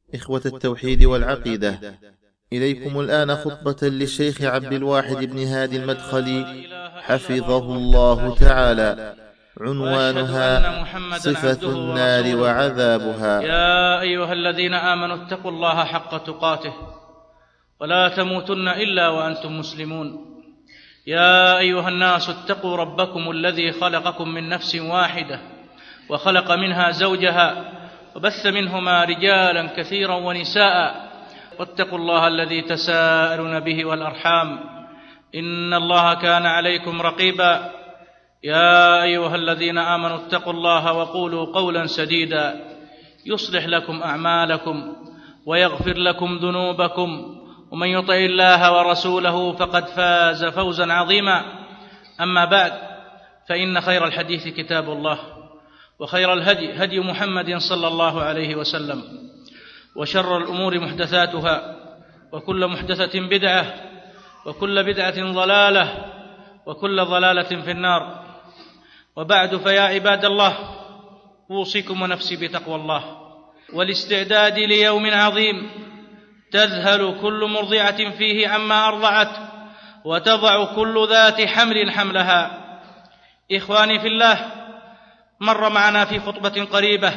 إخوة التوحيد والعقيدة، إليكم الآن خطبة للشيخ عبد الواحد بن هادي المدخلي حفظه الله تعالى، عنوانها صفة النار وعذابها. يا أيها الذين آمنوا اتقوا الله حق تقاته ولا تموتن إلا وأنتم مسلمون. يا أيها الناس اتقوا ربكم الذي خلقكم من نفس واحدة وخلق منها زوجها وبث منهما رجالا كثيرا ونساء، واتقوا الله الذي تساءلون به والأرحام إن الله كان عليكم رقيبا. يا أيها الذين آمنوا اتقوا الله وقولوا قولا سديدا يصلح لكم أعمالكم ويغفر لكم ذنوبكم، ومن يطع الله ورسوله فقد فاز فوزا عظيما. أما بعد، فإن خير الحديث كتاب الله، وخير الهدي هدي محمد صلى الله عليه وسلم، وشر الأمور محدثاتها، وكل محدثة بدعة، وكل بدعة ضلالة، وكل ضلالة في النار. وبعد، فيا عباد الله، أوصيكم ونفسي بتقوى الله والاستعداد ليوم عظيم تذهل كل مرضعة فيه عما أرضعت، وتضع كل ذات حمل حملها. إخواني في الله، مر معنا في خطبة قريبة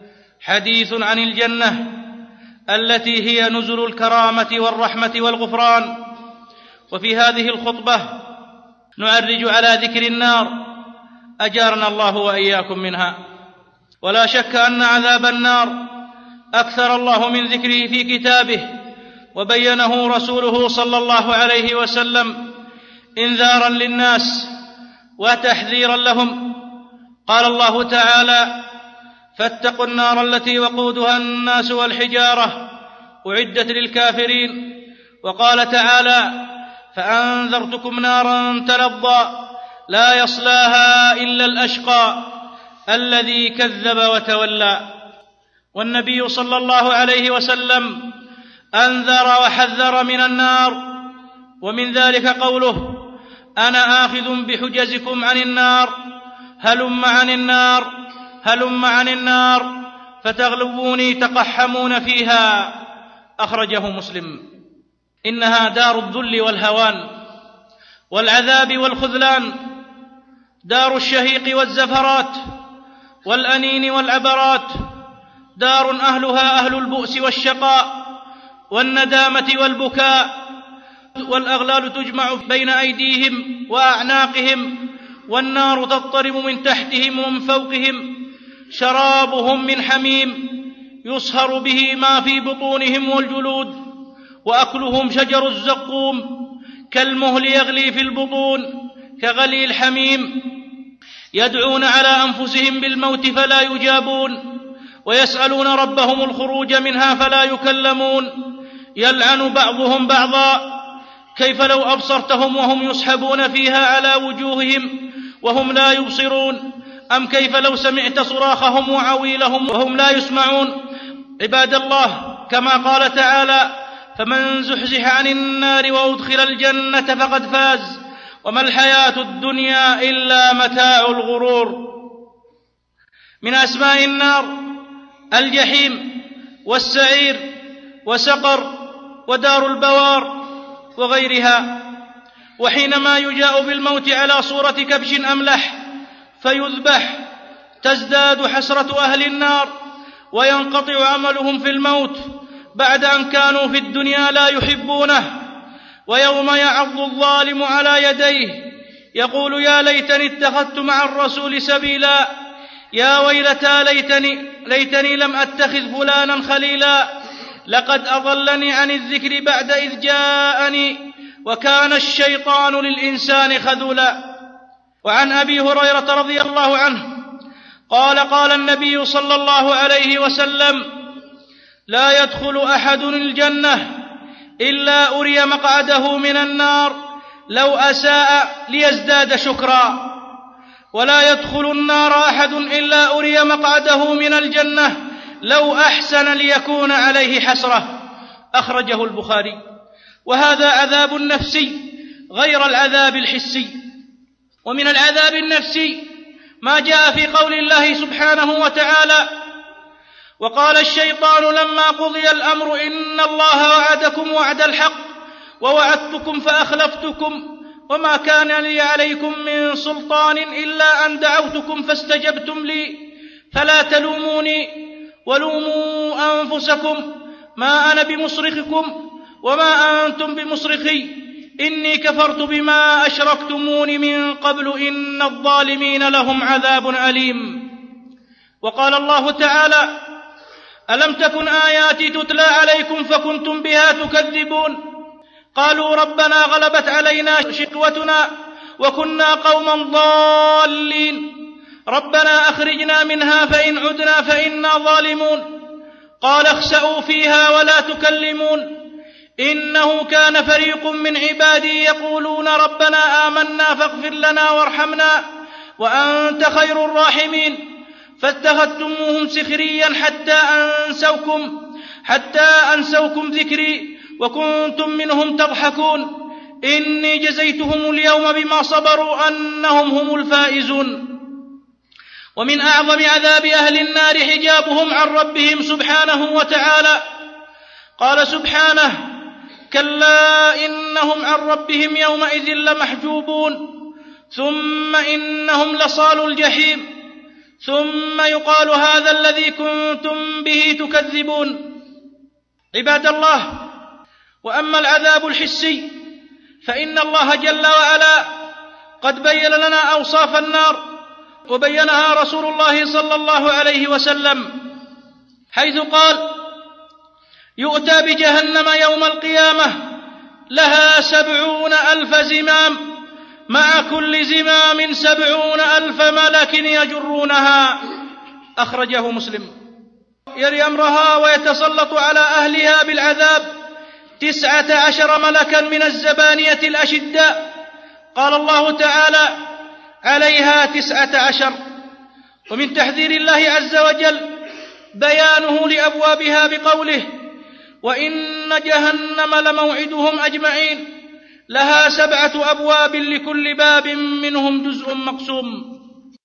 حديث عن الجنة التي هي نزل الكرامة والرحمة والغفران، وفي هذه الخطبة نعرج على ذكر النار، أجارنا الله وإياكم منها. ولا شك أن عذاب النار أكثر الله من ذكره في كتابه، وبينه رسوله صلى الله عليه وسلم إنذارا للناس وتحذيرا لهم. قال الله تعالى: فاتقوا النار التي وقودها الناس والحجارة أعدت للكافرين. وقال تعالى: فأنذرتكم نارا تلظى لا يصلاها إلا الأشقى الذي كذب وتولى. والنبي صلى الله عليه وسلم أنذر وحذر من النار، ومن ذلك قوله: أنا آخذ بحجزكم عن النار، هلم عن النار، هلم عن النار، فتغلبوني تقحمون فيها. أخرجه مسلم. إنها دار الذل والهوان والعذاب والخذلان، دار الشهيق والزفرات والأنين والعبرات، دار أهلها أهل البؤس والشقاء والندامة والبكاء، والأغلال تجمع بين أيديهم وأعناقهم، والنار تضطرب من تحتهم ومن فوقهم، شرابهم من حميم يصهر به ما في بطونهم والجلود، وأكلهم شجر الزقوم كالمهل يغلي في البطون كغلي الحميم. يدعون على أنفسهم بالموت فلا يجابون، ويسألون ربهم الخروج منها فلا يكلمون. يلعن بعضهم بعضا. كيف لو أبصرتهم وهم يسحبون فيها على وجوههم وهم لا يبصرون، أم كيف لو سمعت صراخهم وعويلهم وهم لا يسمعون. عباد الله، كما قال تعالى: فمن زحزح عن النار وأدخل الجنة فقد فاز، وما الحياة الدنيا إلا متاع الغرور. من أسماء النار الجحيم والسعير وسقر ودار البوار وغيرها. وحينما يجاء بالموت على صورة كبش أملح فيذبح تزداد حسرة أهل النار وينقطع عملهم في الموت بعد أن كانوا في الدنيا لا يحبونه. ويوم يعض الظالم على يديه يقول: يا ليتني اتخذت مع الرسول سبيلا، يا ويلتى ليتني لم أتخذ فلانا خليلا، لقد أضلني عن الذكر بعد إذ جاءني، وكان الشيطان للإنسان خذولا. وعن أبي هريرة رضي الله عنه قال: قال النبي صلى الله عليه وسلم: لا يدخل أحد الجنة إلا أري مقعده من النار لو أساء ليزداد شكرا، ولا يدخل النار أحد إلا أري مقعده من الجنة لو أحسن ليكون عليه حسرة. أخرجه البخاري. وهذا عذاب نفسي غير العذاب الحسي. ومن العذاب النفسي ما جاء في قول الله سبحانه وتعالى: وقال الشيطان لما قضي الأمر إن الله وعدكم وعد الحق ووعدتكم فأخلفتكم وما كان لي عليكم من سلطان إلا أن دعوتكم فاستجبتم لي فلا تلوموني ولوموا أنفسكم ما أنا بمصرخكم وما أنتم بمصرخي إني كفرت بما أشركتمون من قبل إن الظالمين لهم عذاب أليم. وقال الله تعالى ألم تكن آياتي تتلى عليكم فكنتم بها تكذبون قالوا ربنا غلبت علينا شقوتنا وكنا قوما ضالين ربنا أخرجنا منها فإن عدنا فإنا ظالمون قال اخسئوا فيها ولا تكلمون إنه كان فريق من عبادي يقولون ربنا آمنا فاغفر لنا وارحمنا وأنت خير الراحمين فاتخذتموهم سخريا حتى أنسوكم ذكري وكنتم منهم تضحكون إني جزيتهم اليوم بما صبروا أنهم هم الفائزون. ومن أعظم عذاب أهل النار حجابهم عن ربهم سبحانه وتعالى. قال سبحانه كلا إنهم عن ربهم يومئذ لمحجوبون ثم إنهم لصالوا الجحيم ثم يقال هذا الذي كنتم به تكذبون. عباد الله، وأما العذاب الحسي فإن الله جل وعلا قد بين لنا أوصاف النار وبينها رسول الله صلى الله عليه وسلم حيث قال يؤتى بجهنم يوم القيامة لها 70,000 زمام مع كل زمام 70,000 ملك يجرونها أخرجه مسلم. يري أمرها ويتسلط على أهلها بالعذاب 19 ملكا من الزبانية الأشداء. قال الله تعالى عليها 19. ومن تحذير الله عز وجل بيانه لأبوابها بقوله وإن جهنم لموعدهم أجمعين لها 7 أبواب لكل باب منهم جزء مقسوم.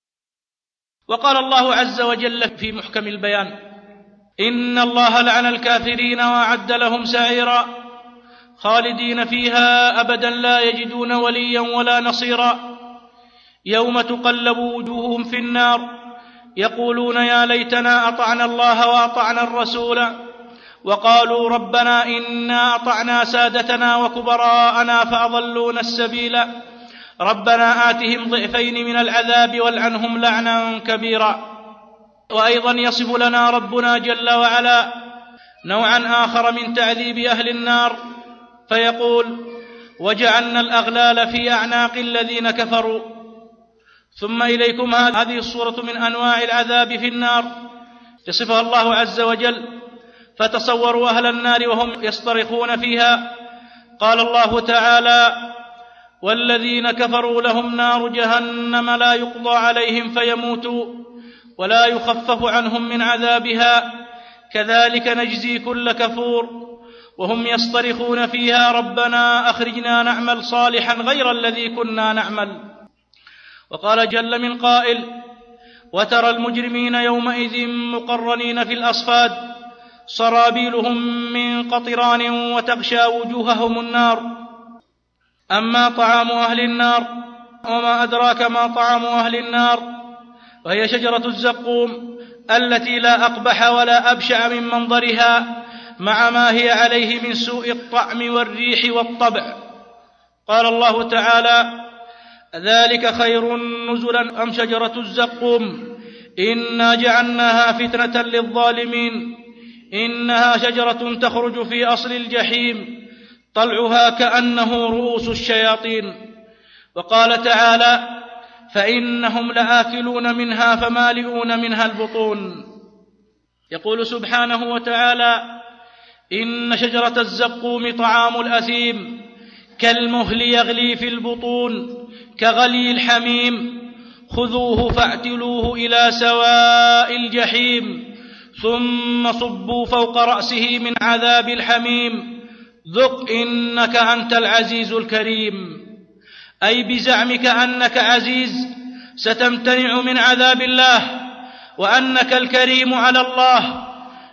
وقال الله عز وجل في محكم البيان إن الله لعن الكافرين وأعد لهم سعيرا خالدين فيها أبدا لا يجدون وليا ولا نصيرا يوم تقلب وجوههم في النار يقولون يا ليتنا أطعنا الله وأطعنا الرسول وقالوا ربنا إنا أطعنا سادتنا وكبراءنا فأضلونا السبيل ربنا آتهم ضعفين من العذاب والعنهم لعنا كبيرا. وأيضا يصف لنا ربنا جل وعلا نوعا آخر من تعذيب أهل النار فيقول وجعلنا الأغلال في أعناق الذين كفروا. ثم إليكم هذه الصورة من أنواع العذاب في النار يصفها الله عز وجل فتصوروا أهل النار وهم يصطرخون فيها. قال الله تعالى والذين كفروا لهم نار جهنم لا يقضى عليهم فيموتوا ولا يخفف عنهم من عذابها كذلك نجزي كل كفور وهم يصطرخون فيها ربنا أخرجنا نعمل صالحا غير الذي كنا نعمل. وقال جل من قائل وترى المجرمين يومئذ مقرنين في الأصفاد سرابيلهم من قطران وتغشى وجوههم النار. أما طعام أهل النار وما أدراك ما طعام أهل النار وهي شجرة الزقوم التي لا أقبح ولا أبشع من منظرها مع ما هي عليه من سوء الطعم والريح والطبع. قال الله تعالى ذلك خير نزلا أم شجرة الزقوم إنا جعلناها فتنة للظالمين إنها شجرة تخرج في أصل الجحيم طلعها كأنه رؤوس الشياطين. وقال تعالى فإنهم لآكلون منها فمالئون منها البطون. يقول سبحانه وتعالى إن شجرة الزقوم طعام الأثيم كالمهل يغلي في البطون كغلي الحميم خذوه فاعتلوه إلى سواء الجحيم ثم صبوا فوق رأسه من عذاب الحميم ذق إنك أنت العزيز الكريم. أي بزعمك أنك عزيز ستمتنع من عذاب الله وأنك الكريم على الله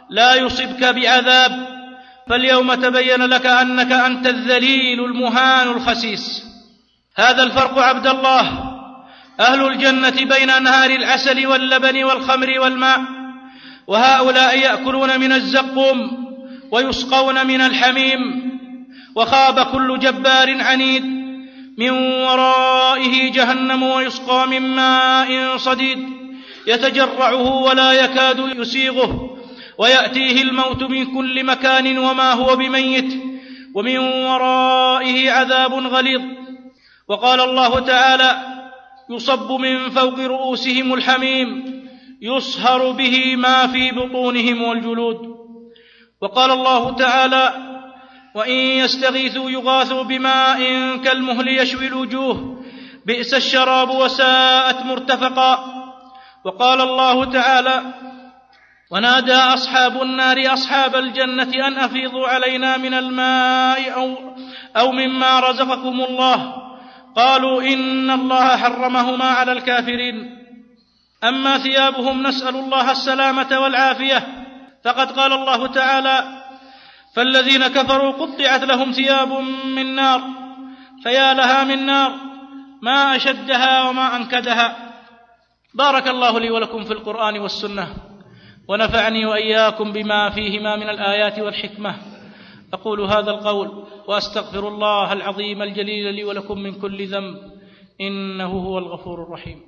لا يصبك بعذاب، فاليوم تبين لك أنك أنت الذليل المهان الخسيس. هذا الفرق عبد الله. أهل الجنة بين أنهار العسل واللبن والخمر والماء، وهؤلاء يأكلون من الزقوم ويسقون من الحميم. وخاب كل جبار عنيد، من ورائه جهنم ويسقى من ماء صديد يتجرعه ولا يكاد يسيغه، ويأتيه الموت من كل مكان وما هو بميت، ومن ورائه عذاب غليظ. وقال الله تعالى: يصب من فوق رؤوسهم الحميم يصهر به ما في بطونهم والجلود. وقال الله تعالى: وإن يستغيثوا يغاثوا بماء كالمهل يشوي الوجوه بئس الشراب وساءت مرتفقا. وقال الله تعالى: ونادى أصحاب النار أصحاب الجنة أن أفيضوا علينا من الماء أو مما رزقكم الله، قالوا إن الله حرمهما على الكافرين. أما ثيابهم نسأل الله السلامة والعافية، فقد قال الله تعالى: فالذين كفروا قطعت لهم ثياب من نار فيا لها من نار ما أشدها وما أنكدها. بارك الله لي ولكم في القرآن والسنة، ونفعني وإياكم بما فيهما من الآيات والحكمة. أقول هذا القول وأستغفر الله العظيم الجليل لي ولكم من كل ذنب، إنه هو الغفور الرحيم.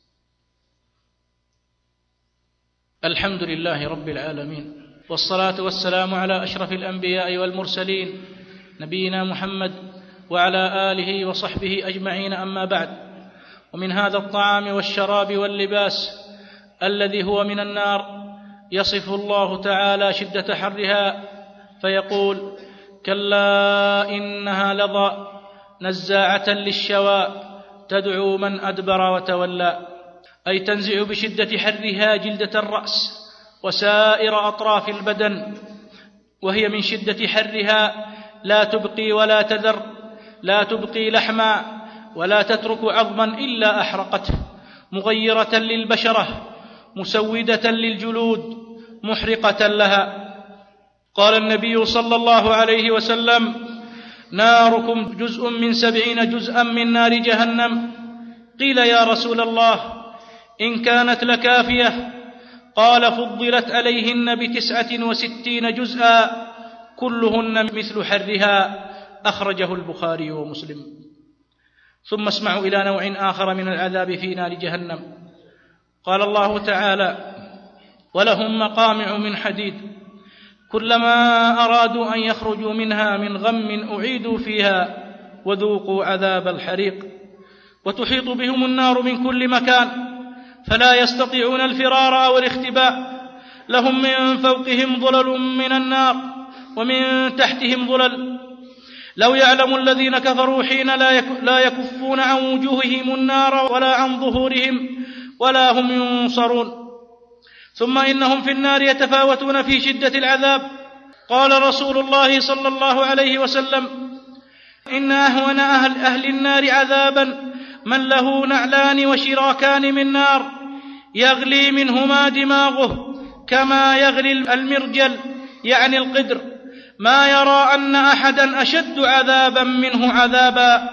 الحمد لله رب العالمين، والصلاة والسلام على أشرف الأنبياء والمرسلين نبينا محمد وعلى آله وصحبه أجمعين. أما بعد، ومن هذا الطعام والشراب واللباس الذي هو من النار يصف الله تعالى شدة حرها فيقول: كلا إنها لظى نزاعة للشوى تدعو من أدبر وتولى، أي تنزع بشدة حرها جلدة الرأس وسائر أطراف البدن، وهي من شدة حرها لا تبقي ولا تذر، لا تبقي لحما ولا تترك عظما إلا أحرقته، مغيرة للبشرة، مسودة للجلود، محرقة لها. قال النبي صلى الله عليه وسلم: ناركم جزء من 70 جزءا من نار جهنم. قيل: يا رسول الله إن كانت لكافية؟ قال: فضلت عليهن ب69 جزءا كلهن مثل حرها. أخرجه البخاري ومسلم. ثم اسمعوا إلى نوع آخر من العذاب في نار جهنم. قال الله تعالى: ولهم مقامع من حديد كلما أرادوا أن يخرجوا منها من غم أعيدوا فيها وذوقوا عذاب الحريق. وتحيط بهم النار من كل مكان فلا يستطيعون الفرار أو الاختباء، لهم من فوقهم ظلل من النار ومن تحتهم ظلل. لو يعلم الذين كفروا حين لا يكفون عن وجوههم النار ولا عن ظهورهم ولا هم ينصرون. ثم إنهم في النار يتفاوتون في شدة العذاب. قال رسول الله صلى الله عليه وسلم: إن أهون أهل النار عذابا من له نعلان وشراكان من نار يغلي منهما دماغه كما يغلي المرجل، يعني القدر، ما يرى أن أحدا أشد عذابا منه عذابا،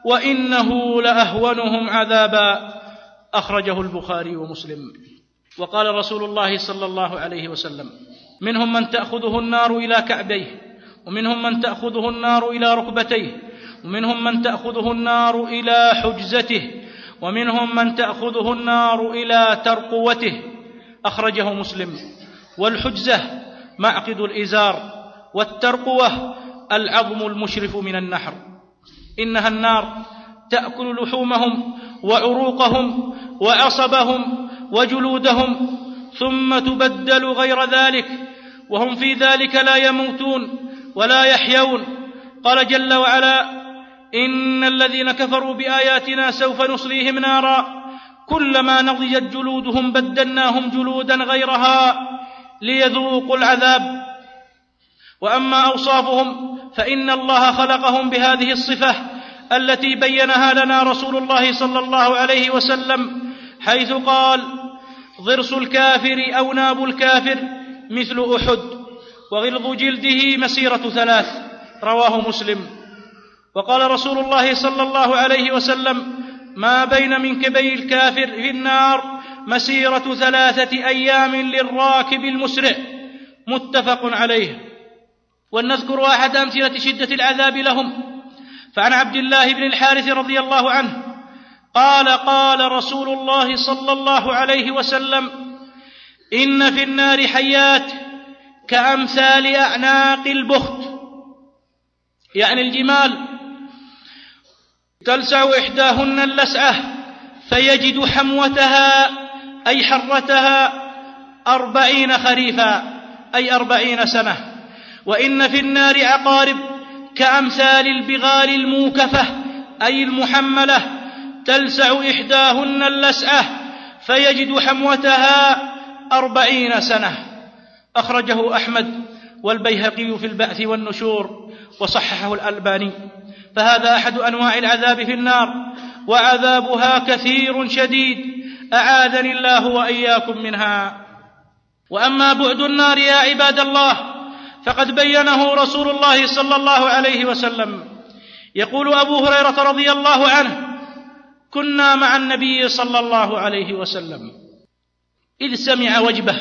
وإنه لأهونهم عذابا. أخرجه البخاري ومسلم. وقال رسول الله صلى الله عليه وسلم: منهم من تأخذه النار إلى كعبيه، ومنهم من تأخذه النار إلى ركبتيه، ومنهم من تأخذه النار إلى حجزته، ومنهم من تأخذه النار إلى ترقوته. أخرجه مسلم. والحجزة معقد الإزار، والترقوة العظم المشرف من النحر. إنها النار تأكل لحومهم وعروقهم وعصبهم وجلودهم ثم تبدل غير ذلك، وهم في ذلك لا يموتون ولا يحيون. قال جل وعلا: إن الذين كفروا بآياتنا سوف نصليهم نارا كلما نضجت جلودهم بدلناهم جلودا غيرها ليذوقوا العذاب. وأما أوصافهم فإن الله خلقهم بهذه الصفة التي بينها لنا رسول الله صلى الله عليه وسلم، حيث قال: ضرس الكافر أو ناب الكافر مثل أحد، وغلظ جلده مسيرة 3، رواه مسلم. وقال رسول الله صلى الله عليه وسلم: ما بين منكبي الكافر في النار مسيرة 3 أيام للراكب المسرع، متفق عليه. ولنذكر أحد أمثلة شدة العذاب لهم. فعن عبد الله بن الحارث رضي الله عنه قال: قال رسول الله صلى الله عليه وسلم: إن في النار حيات كأمثال أعناق البخت، يعني الجمال، تلسع إحداهن اللسعة فيجد حموتها أي حرتها 40 خريفا، أي 40 سنة. وإن في النار عقارب كأمثال البغال الموكفة، أي المحملة، تلسع إحداهن اللسعة فيجد حموتها 40 سنة. أخرجه أحمد والبيهقي في البعث والنشور، وصححه الألباني. فهذا أحد أنواع العذاب في النار، وعذابها كثير شديد، أعاذني الله وإياكم منها. وأما بعد النار يا عباد الله فقد بينه رسول الله صلى الله عليه وسلم. يقول أبو هريرة رضي الله عنه: كنا مع النبي صلى الله عليه وسلم إذ سمع وجبه،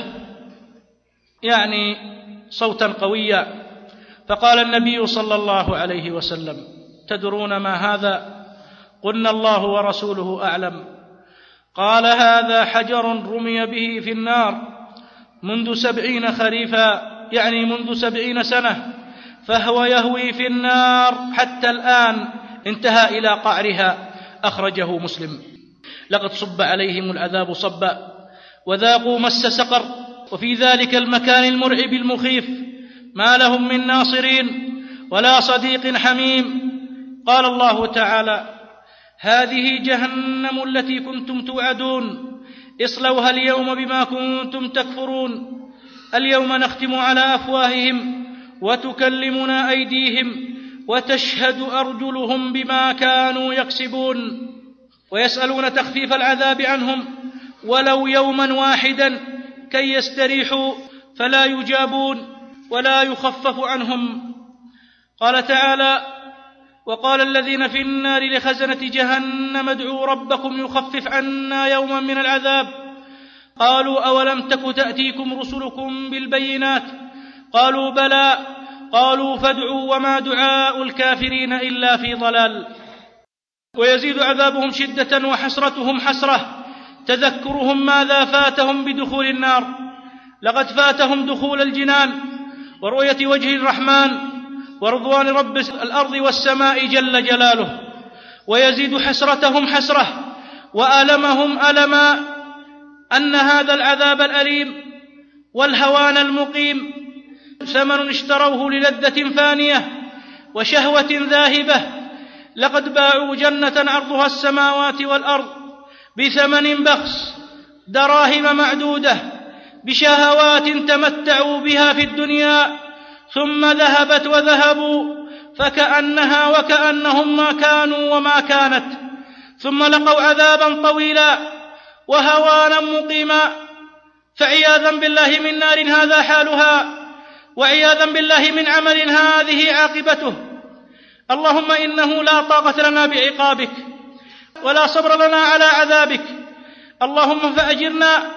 يعني صوتا قويا، فقال النبي صلى الله عليه وسلم: تدرون ما هذا؟ قلنا: الله ورسوله أعلم. قال: هذا حجر رمي به في النار منذ 70 خريفا، يعني منذ 70 سنة، فهو يهوي في النار حتى الآن، انتهى إلى قعرها. أخرجه مسلم. لقد صب عليهم العذاب صبا، وذاقوا مس سقر، وفي ذلك المكان المرعب المخيف ما لهم من ناصرين ولا صديق حميم. قال الله تعالى: هذه جهنم التي كنتم توعدون، اصلوها اليوم بما كنتم تكفرون. اليوم نختم على أفواههم وتكلمنا أيديهم وتشهد أرجلهم بما كانوا يكسبون. ويسألون تخفيف العذاب عنهم ولو يوما واحدا كي يستريحوا، فلا يجابون ولا يخفف عنهم. قال تعالى: وقال الذين في النار لخزنة جهنم ادعوا ربكم يخفف عنا يوما من العذاب. قالوا: أولم تك تأتيكم رسلكم بالبينات؟ قالوا: بلى. قالوا: فادعوا وما دعاء الكافرين إلا في ضلال. ويزيد عذابهم شدة وحسرتهم حسرة تذكرهم ماذا فاتهم بدخول النار. لقد فاتهم دخول الجنان ورؤية وجه الرحمن ورضوان رب الأرض والسماء جل جلاله. ويزيد حسرتهم حسرة وألمهم ألما أن هذا العذاب الأليم والهوان المقيم ثمن اشتروه للذة فانية وشهوة ذاهبة. لقد باعوا جنة عرضها السماوات والأرض بثمن بخس، دراهم معدودة، بشهوات تمتعوا بها في الدنيا، ثم ذهبت وذهبوا فكأنها وكأنهم ما كانوا وما كانت، ثم لقوا عذابا طويلا وهوانا مقيما. فعياذا بالله من نار هذا حالها، وعياذا بالله من عمل هذه عاقبته. اللهم إنه لا طاقة لنا بعقابك ولا صبر لنا على عذابك، اللهم فأجرنا